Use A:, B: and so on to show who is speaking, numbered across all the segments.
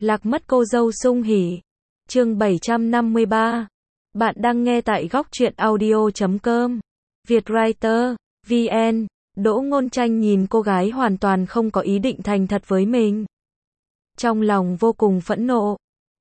A: Lạc mất cô dâu sung hỉ. Chương 753. Bạn đang nghe tại góc truyện audio.com. Vietwriter, VN. Đỗ Ngôn Tranh nhìn cô gái hoàn toàn không có ý định thành thật với mình. Trong lòng vô cùng phẫn nộ.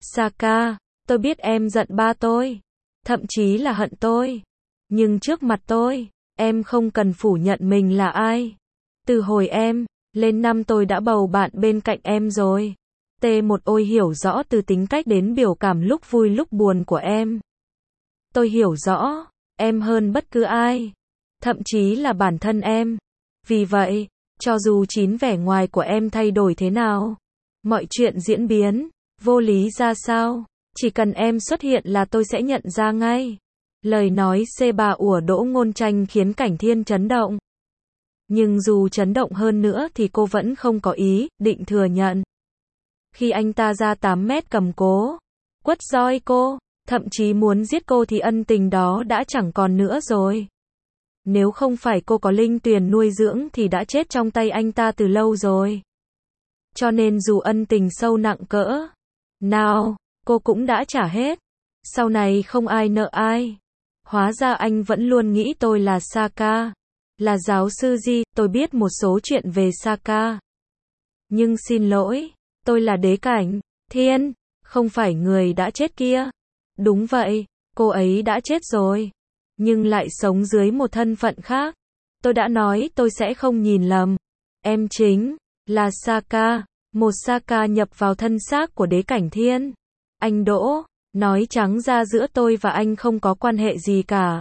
A: Saka, tôi biết em giận ba tôi. Thậm chí là hận tôi. Nhưng trước mặt tôi, em không cần phủ nhận mình là ai. Từ hồi em lên năm tôi đã bầu bạn bên cạnh em rồi. T1 ôi hiểu rõ từ tính cách đến biểu cảm lúc vui lúc buồn của em. Tôi hiểu rõ em hơn bất cứ ai, thậm chí là bản thân em. Vì vậy, cho dù chín vẻ ngoài của em thay đổi thế nào, mọi chuyện diễn biến vô lý ra sao, chỉ cần em xuất hiện là tôi sẽ nhận ra ngay. Lời nói C3 của Đỗ Ngôn Tranh khiến Cảnh Thiên chấn động. Nhưng dù chấn động hơn nữa thì cô vẫn không có ý định thừa nhận. Khi anh ta ra 8 mét cầm cố, quất roi cô, thậm chí muốn giết cô thì ân tình đó đã chẳng còn nữa rồi. Nếu không phải cô có linh tuyền nuôi dưỡng thì đã chết trong tay anh ta từ lâu rồi. Cho nên dù ân tình sâu nặng cỡ nào, cô cũng đã trả hết. Sau này không ai nợ ai. Hóa ra anh vẫn luôn nghĩ tôi là Saka. Là giáo sư Ji, tôi biết một số chuyện về Saka. Nhưng xin lỗi, tôi là Đế Cảnh Thiên, không phải người đã chết kia. Đúng vậy, cô ấy đã chết rồi. Nhưng lại sống dưới một thân phận khác. Tôi đã nói tôi sẽ không nhìn lầm. Em chính là Saka, một Saka nhập vào thân xác của Đế Cảnh Thiên. Anh Đỗ, nói trắng ra giữa tôi và anh không có quan hệ gì cả.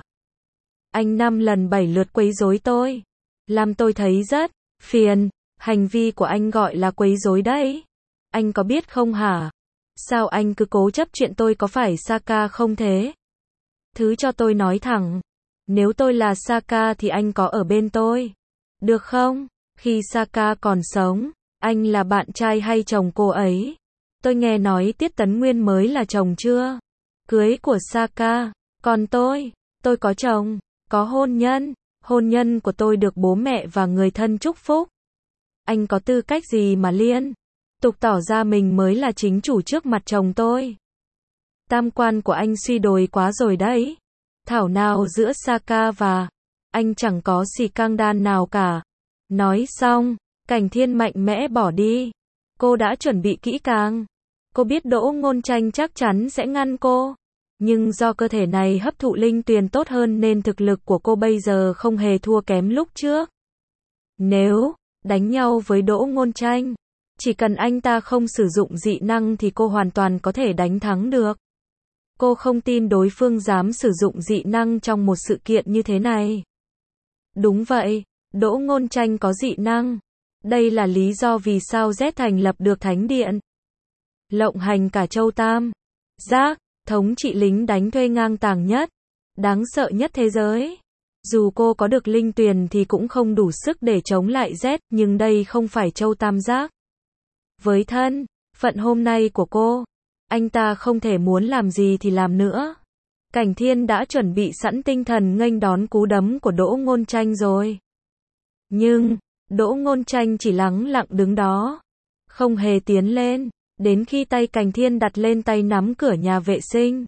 A: Anh 5 lần 7 lượt quấy rối tôi, làm tôi thấy rất phiền. Hành vi của anh gọi là quấy rối đấy. Anh có biết không hả? Sao anh cứ cố chấp chuyện tôi có phải Saka không thế? Thứ cho tôi nói thẳng. Nếu tôi là Saka thì anh có ở bên tôi. Được không? Khi Saka còn sống, anh là bạn trai hay chồng cô ấy? Tôi nghe nói Tiết Tấn Nguyên mới là chồng chưa? Cưới của Saka. Còn tôi có chồng, có hôn nhân. Hôn nhân của tôi được bố mẹ và người thân chúc phúc. Anh có tư cách gì mà liên tục tỏ ra mình mới là chính chủ trước mặt chồng tôi? Tam quan của anh suy đồi quá rồi đấy. Thảo nào giữa Saka và anh chẳng có xì căng đan nào cả. Nói xong, Cảnh Thiên mạnh mẽ bỏ đi. Cô đã chuẩn bị kỹ càng. Cô biết Đỗ Ngôn Tranh chắc chắn sẽ ngăn cô. Nhưng do cơ thể này hấp thụ linh tuyền tốt hơn nên thực lực của cô bây giờ không hề thua kém lúc trước. Nếu đánh nhau với Đỗ Ngôn Tranh, chỉ cần anh ta không sử dụng dị năng thì cô hoàn toàn có thể đánh thắng được. Cô không tin đối phương dám sử dụng dị năng trong một sự kiện như thế này. Đúng vậy, Đỗ Ngôn Tranh có dị năng. Đây là lý do vì sao Z thành lập được Thánh Điện. Lộng hành cả châu Tam Giác, thống trị lính đánh thuê ngang tàng nhất, đáng sợ nhất thế giới. Dù cô có được linh tuyền thì cũng không đủ sức để chống lại Z, nhưng đây không phải châu Tam Giác. Với thân phận hôm nay của cô, anh ta không thể muốn làm gì thì làm nữa. Cảnh Thiên đã chuẩn bị sẵn tinh thần nghênh đón cú đấm của Đỗ Ngôn Tranh rồi. Nhưng Đỗ Ngôn Tranh chỉ lẳng lặng đứng đó, không hề tiến lên, đến khi tay Cảnh Thiên đặt lên tay nắm cửa nhà vệ sinh.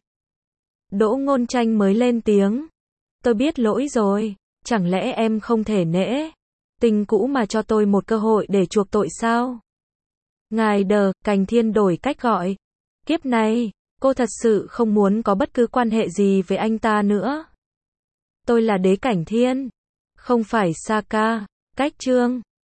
A: Đỗ Ngôn Tranh mới lên tiếng. Tôi biết lỗi rồi, chẳng lẽ em không thể nể tình cũ mà cho tôi một cơ hội để chuộc tội sao? Ngài Đờ, Cảnh Thiên đổi cách gọi. Kiếp này, cô thật sự không muốn có bất cứ quan hệ gì với anh ta nữa. Tôi là Đế Cảnh Thiên, không phải Saka. Cách chương